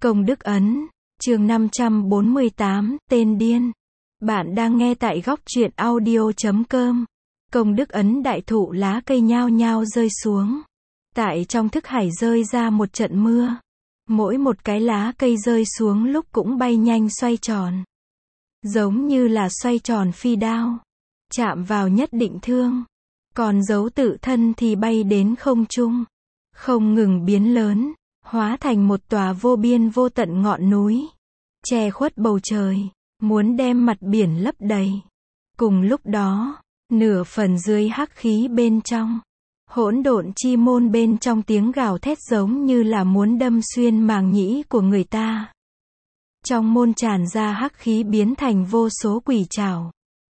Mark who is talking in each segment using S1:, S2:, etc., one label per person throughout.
S1: Công Đức Ấn, chương 548, tên điên. Bạn đang nghe tại góc truyện audio.com. Công Đức Ấn đại thụ lá cây nhao nhao rơi xuống. Tại trong thức hải rơi ra một trận mưa. Mỗi một cái lá cây rơi xuống lúc cũng bay nhanh xoay tròn. Giống như là xoay tròn phi đao. Chạm vào nhất định thương. Còn dấu tự thân thì bay đến không trung. Không ngừng biến lớn. Hóa thành một tòa vô biên vô tận ngọn núi. Che khuất bầu trời. Muốn đem mặt biển lấp đầy. Cùng lúc đó, nửa phần dưới hắc khí bên trong. Hỗn độn chi môn bên trong tiếng gào thét giống như là muốn đâm xuyên màng nhĩ của người ta. Trong môn tràn ra hắc khí biến thành vô số quỷ trảo.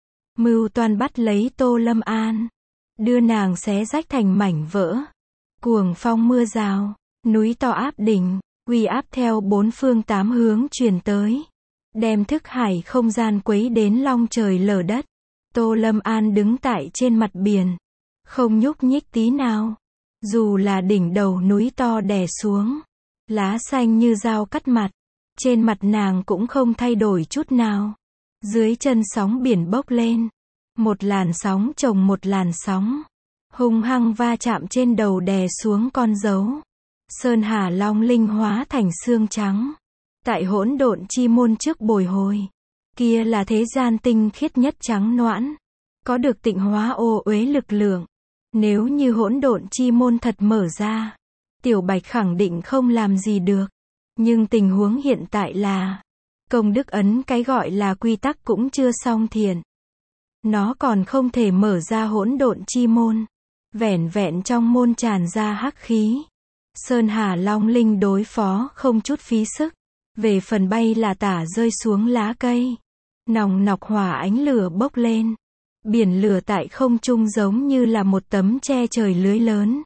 S1: Mưu toan bắt lấy Tô Lâm An. Đưa nàng xé rách thành mảnh vỡ. Cuồng phong mưa rào. Núi to áp đỉnh, uy áp theo bốn phương tám hướng truyền tới. Đem thức hải không gian quấy đến long trời lở đất. Tô Lâm An đứng tại trên mặt biển. Không nhúc nhích tí nào. Dù là đỉnh đầu núi to đè xuống. Lá xanh như dao cắt mặt. Trên mặt nàng cũng không thay đổi chút nào. Dưới chân sóng biển bốc lên. Một làn sóng chồng một làn sóng. Hung hăng va chạm trên đầu đè xuống con dấu. Sơn Hà Long Linh hóa thành xương trắng. Tại hỗn độn chi môn trước bồi hồi. Kia là thế gian tinh khiết nhất trắng noãn. Có được tịnh hóa ô uế lực lượng. Nếu như hỗn độn chi môn thật mở ra. Tiểu Bạch khẳng định không làm gì được. Nhưng tình huống hiện tại là. Công Đức Ấn cái gọi là quy tắc cũng chưa xong thiện. Nó còn không thể mở ra hỗn độn chi môn. Vẻn vẹn trong môn tràn ra hắc khí. Sơn Hà Long Linh đối phó không chút phí sức. Về phần bay là tả rơi xuống lá cây. Nòng nọc hỏa ánh lửa bốc lên. Biển lửa tại không trung giống như là một tấm che trời lưới lớn.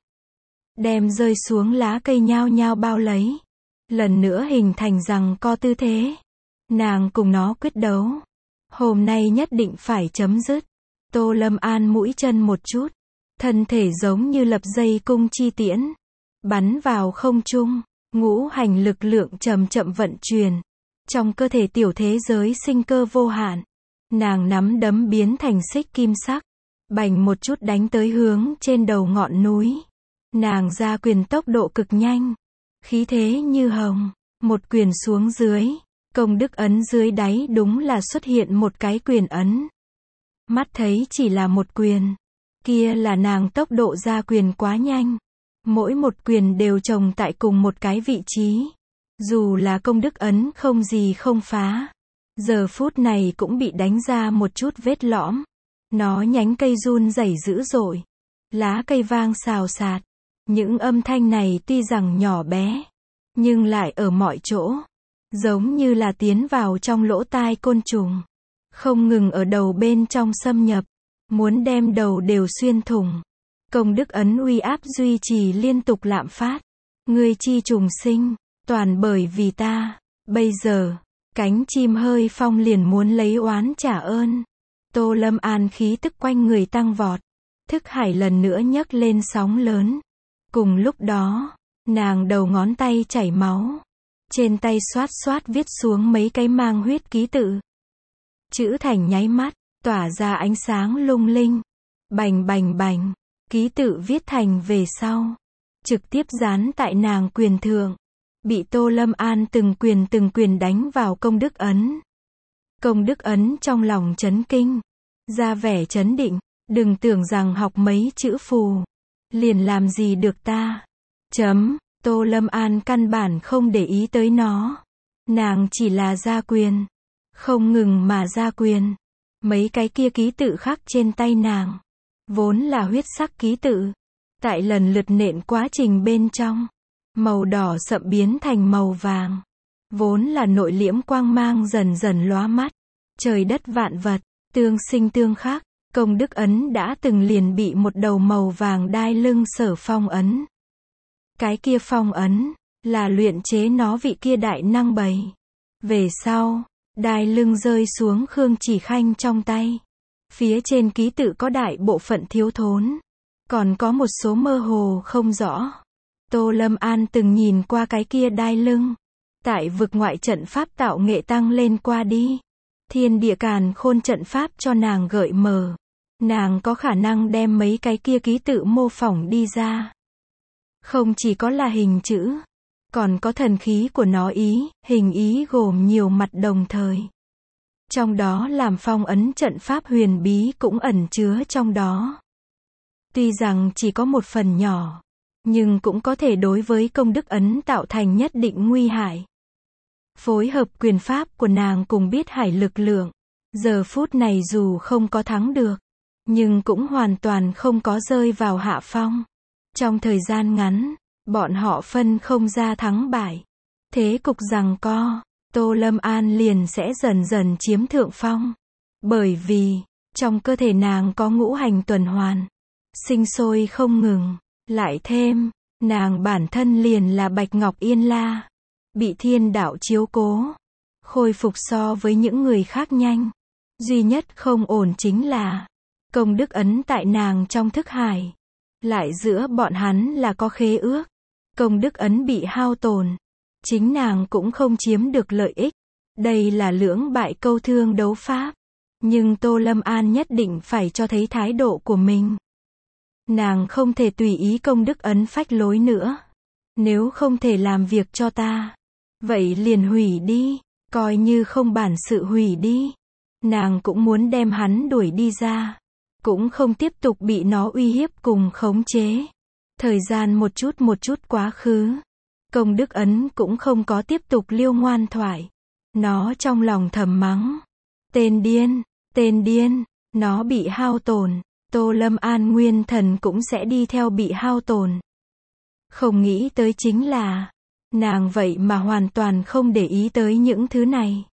S1: Đem rơi xuống lá cây nhao nhao bao lấy. Lần nữa hình thành rằng co tư thế. Nàng cùng nó quyết đấu. Hôm nay nhất định phải chấm dứt. Tô Lâm An mũi chân một chút. Thân thể giống như lập dây cung chi tiễn. Bắn vào không trung, ngũ hành lực lượng chậm chậm vận chuyển. Trong cơ thể tiểu thế giới sinh cơ vô hạn. Nàng nắm đấm biến thành xích kim sắc. Bành một chút đánh tới hướng trên đầu ngọn núi. Nàng ra quyền tốc độ cực nhanh. Khí thế như hồng. Một quyền xuống dưới. Công Đức Ấn dưới đáy đúng là xuất hiện một cái quyền ấn. Mắt thấy chỉ là một quyền. Kia là nàng tốc độ ra quyền quá nhanh. Mỗi một quyền đều chồng tại cùng một cái vị trí. Dù là Công Đức Ấn không gì không phá. Giờ phút này cũng bị đánh ra một chút vết lõm. Nó nhánh cây run rẩy dữ dội. Lá cây vang xào xạc. Những âm thanh này tuy rằng nhỏ bé. Nhưng lại ở mọi chỗ. Giống như là tiến vào trong lỗ tai côn trùng. Không ngừng ở đầu bên trong xâm nhập. Muốn đem đầu đều xuyên thủng. Công Đức Ấn uy áp duy trì liên tục lạm phát. Ngươi chi trùng sinh, toàn bởi vì ta. Bây giờ, cánh chim hơi phong liền muốn lấy oán trả ơn. Tô Lâm An khí tức quanh người tăng vọt. Thức hải lần nữa nhấc lên sóng lớn. Cùng lúc đó, nàng đầu ngón tay chảy máu. Trên tay xoát xoát viết xuống mấy cái mang huyết ký tự. Chữ thành nháy mắt, tỏa ra ánh sáng lung linh. Bành bành bành. Ký tự viết thành về sau. Trực tiếp dán tại nàng quyền thượng. Bị Tô Lâm An từng quyền đánh vào Công Đức Ấn. Công Đức Ấn trong lòng chấn kinh. Ra vẻ chấn định. Đừng tưởng rằng học mấy chữ phù. Liền làm gì được ta. Tô Lâm An căn bản không để ý tới nó. Nàng chỉ là ra quyền. Không ngừng mà ra quyền. Mấy cái kia ký tự khắc trên tay nàng. Vốn là huyết sắc ký tự. Tại lần lượt nện quá trình bên trong. Màu đỏ sậm biến thành màu vàng. Vốn là nội liễm quang mang dần dần lóa mắt. Trời đất vạn vật, tương sinh tương khắc. Công Đức Ấn đã từng liền bị một đầu màu vàng đai lưng sở phong ấn. Cái kia phong ấn, là luyện chế nó vị kia đại năng bầy. Về sau, đai lưng rơi xuống Khương Chỉ Khanh trong tay. Phía trên ký tự có đại bộ phận thiếu thốn. Còn có một số mơ hồ không rõ. Tô Lâm An từng nhìn qua cái kia đai lưng. Tại vực ngoại trận pháp tạo nghệ tăng lên qua đi. Thiên địa càn khôn trận pháp cho nàng gợi mở. Nàng có khả năng đem mấy cái kia ký tự mô phỏng đi ra. Không chỉ có là hình chữ, còn có thần khí của nó hình ý gồm nhiều mặt đồng thời. Trong đó làm phong ấn trận pháp huyền bí cũng ẩn chứa trong đó. Tuy rằng chỉ có một phần nhỏ, nhưng cũng có thể đối với công đức ấn tạo thành nhất định nguy hại. Phối hợp quyền pháp của nàng cùng biết hải lực lượng, giờ phút này dù không có thắng được, nhưng cũng hoàn toàn không có rơi vào hạ phong. Trong thời gian ngắn, bọn họ phân không ra thắng bại. Thế cục giằng co, Tô Lâm An liền sẽ dần dần chiếm thượng phong. Bởi vì, trong cơ thể nàng có ngũ hành tuần hoàn, sinh sôi không ngừng. Lại thêm, nàng bản thân liền là Bạch Ngọc Yên La, bị thiên đạo chiếu cố, khôi phục so với những người khác nhanh. Duy nhất không ổn chính là, công đức ấn tại nàng trong thức hải. Lại giữa bọn hắn là có khế ước. Công đức ấn bị hao tổn. Chính nàng cũng không chiếm được lợi ích. Đây là lưỡng bại câu thương đấu pháp. Nhưng Tô Lâm An nhất định phải cho thấy thái độ của mình. Nàng không thể tùy ý công đức ấn phách lối nữa. Nếu không thể làm việc cho ta, vậy liền hủy đi. Coi như không bản sự hủy đi. Nàng cũng muốn đem hắn đuổi đi ra. Cũng không tiếp tục bị nó uy hiếp cùng khống chế. Thời gian một chút quá khứ. Công đức ấn cũng không có tiếp tục liêu ngoan thoại. Nó trong lòng thầm mắng. Tên điên, nó bị hao tổn. Tô Lâm An nguyên thần cũng sẽ đi theo bị hao tổn. Không nghĩ tới chính là, nàng vậy mà hoàn toàn không để ý tới những thứ này.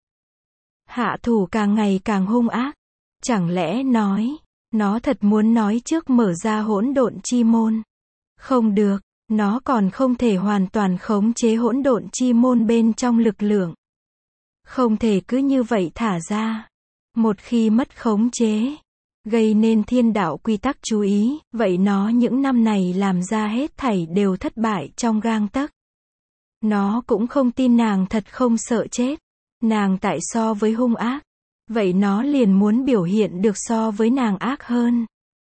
S1: Hạ thủ càng ngày càng hung ác. Chẳng lẽ nó thật muốn nói trước mở ra hỗn độn chi môn. Không được, nó còn không thể hoàn toàn khống chế hỗn độn chi môn bên trong lực lượng. Không thể cứ như vậy thả ra. Một khi mất khống chế, gây nên thiên đạo quy tắc chú ý, vậy nó những năm này làm ra hết thảy đều thất bại trong gang tấc. Nó cũng không tin nàng thật không sợ chết. Nàng tại so với hung ác, vậy nó liền muốn biểu hiện được so với nàng ác hơn.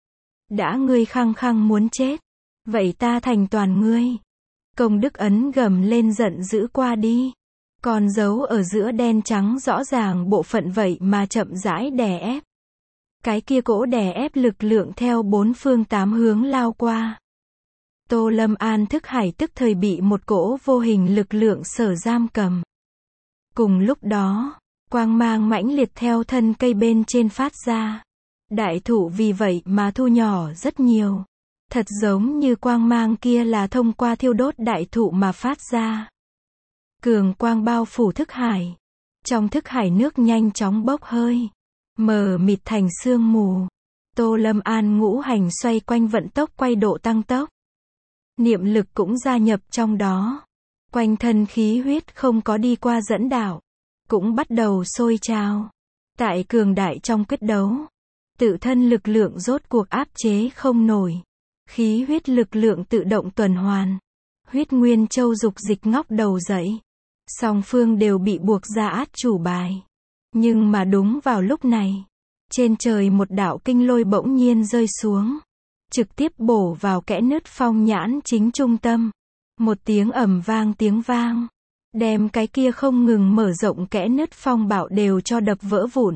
S1: Đã ngươi khăng khăng muốn chết, vậy ta thành toàn ngươi. Công đức ấn gầm lên giận dữ qua đi. Còn dấu ở giữa đen trắng rõ ràng bộ phận vậy mà chậm rãi đè ép. Cái kia cỗ đè ép lực lượng theo bốn phương tám hướng lao qua. Tô Lâm An thức hải tức thời bị một cỗ vô hình lực lượng sở giam cầm. Cùng lúc đó, quang mang mãnh liệt theo thân cây bên trên phát ra. Đại thụ vì vậy mà thu nhỏ rất nhiều. Thật giống như quang mang kia là thông qua thiêu đốt đại thụ mà phát ra. Cường quang bao phủ thức hải. Trong thức hải nước nhanh chóng bốc hơi. Mờ mịt thành sương mù. Tô Lâm An ngũ hành xoay quanh vận tốc quay độ tăng tốc. Niệm lực cũng gia nhập trong đó. Quanh thân khí huyết không có đi qua dẫn đạo. Cũng bắt đầu sôi trào. Tại cường đại trong quyết đấu. Tự thân lực lượng rốt cuộc áp chế không nổi. Khí huyết lực lượng tự động tuần hoàn. Huyết nguyên châu dục dịch ngóc đầu dậy. Song phương đều bị buộc ra át chủ bài. Nhưng mà đúng vào lúc này, trên trời một đạo kinh lôi bỗng nhiên rơi xuống. Trực tiếp bổ vào kẽ nứt phong nhãn chính trung tâm. Một tiếng ầm vang tiếng vang. Đem cái kia không ngừng mở rộng kẽ nứt phong bạo đều cho đập vỡ vụn.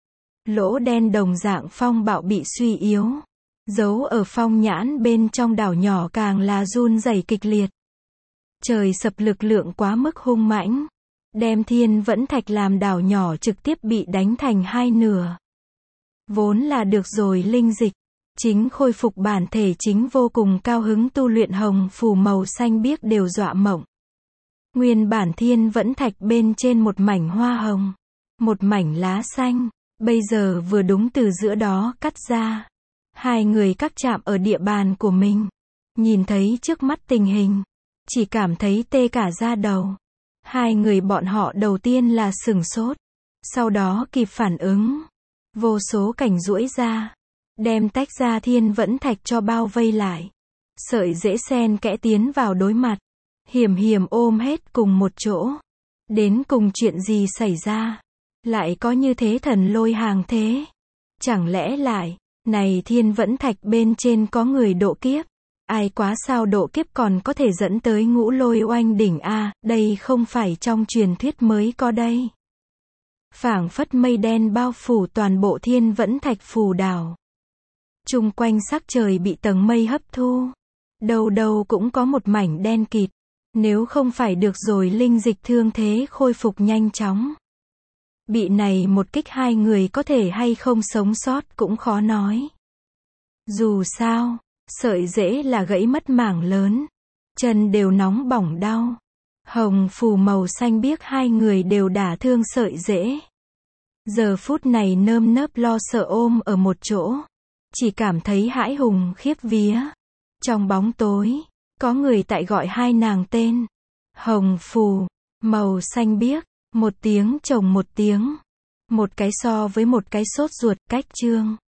S1: Lỗ đen đồng dạng phong bạo bị suy yếu. Giấu ở phong nhãn bên trong đảo nhỏ càng là run rẩy kịch liệt. Trời sập lực lượng quá mức hung mãnh. Đem thiên vẫn thạch làm đảo nhỏ trực tiếp bị đánh thành hai nửa. Vốn là được rồi linh dịch. Chính khôi phục bản thể chính vô cùng cao hứng tu luyện hồng phù màu xanh biếc đều dọa mộng. Nguyên bản thiên vẫn thạch bên trên một mảnh hoa hồng. Một mảnh lá xanh. Bây giờ vừa đúng từ giữa đó cắt ra. Hai người cắt chạm ở địa bàn của mình. Nhìn thấy trước mắt tình hình. Chỉ cảm thấy tê cả da đầu. Hai người bọn họ đầu tiên là sửng sốt. Sau đó kịp phản ứng. Vô số cảnh duỗi ra. Đem tách ra thiên vẫn thạch cho bao vây lại. Sợi dễ sen kẽ tiến vào đối mặt. Hiểm hiểm ôm hết cùng một chỗ. Đến cùng chuyện gì xảy ra? Lại có như thế thần lôi hàng thế? Chẳng lẽ lại, này thiên vẫn thạch bên trên có người độ kiếp? Ai quá sao độ kiếp còn có thể dẫn tới ngũ lôi oanh đỉnh a, đây không phải trong truyền thuyết mới có đây. Phảng phất mây đen bao phủ toàn bộ thiên vẫn thạch phù đảo. Chung quanh sắc trời bị tầng mây hấp thu. Đâu đâu cũng có một mảnh đen kịt. Nếu không phải được rồi linh dịch thương thế khôi phục nhanh chóng. Bị này một kích hai người có thể hay không sống sót cũng khó nói. Dù sao, sợi rễ là gãy mất mảng lớn. Chân đều nóng bỏng đau. Hồng phù màu xanh biếc hai người đều đả thương sợi rễ. Giờ phút này nơm nớp lo sợ ôm ở một chỗ. Chỉ cảm thấy hãi hùng khiếp vía. Trong bóng tối, có người tại gọi hai nàng tên. Hồng phù, màu xanh biếc, một tiếng chồng một tiếng. Một cái so với một cái sốt ruột, cách trương.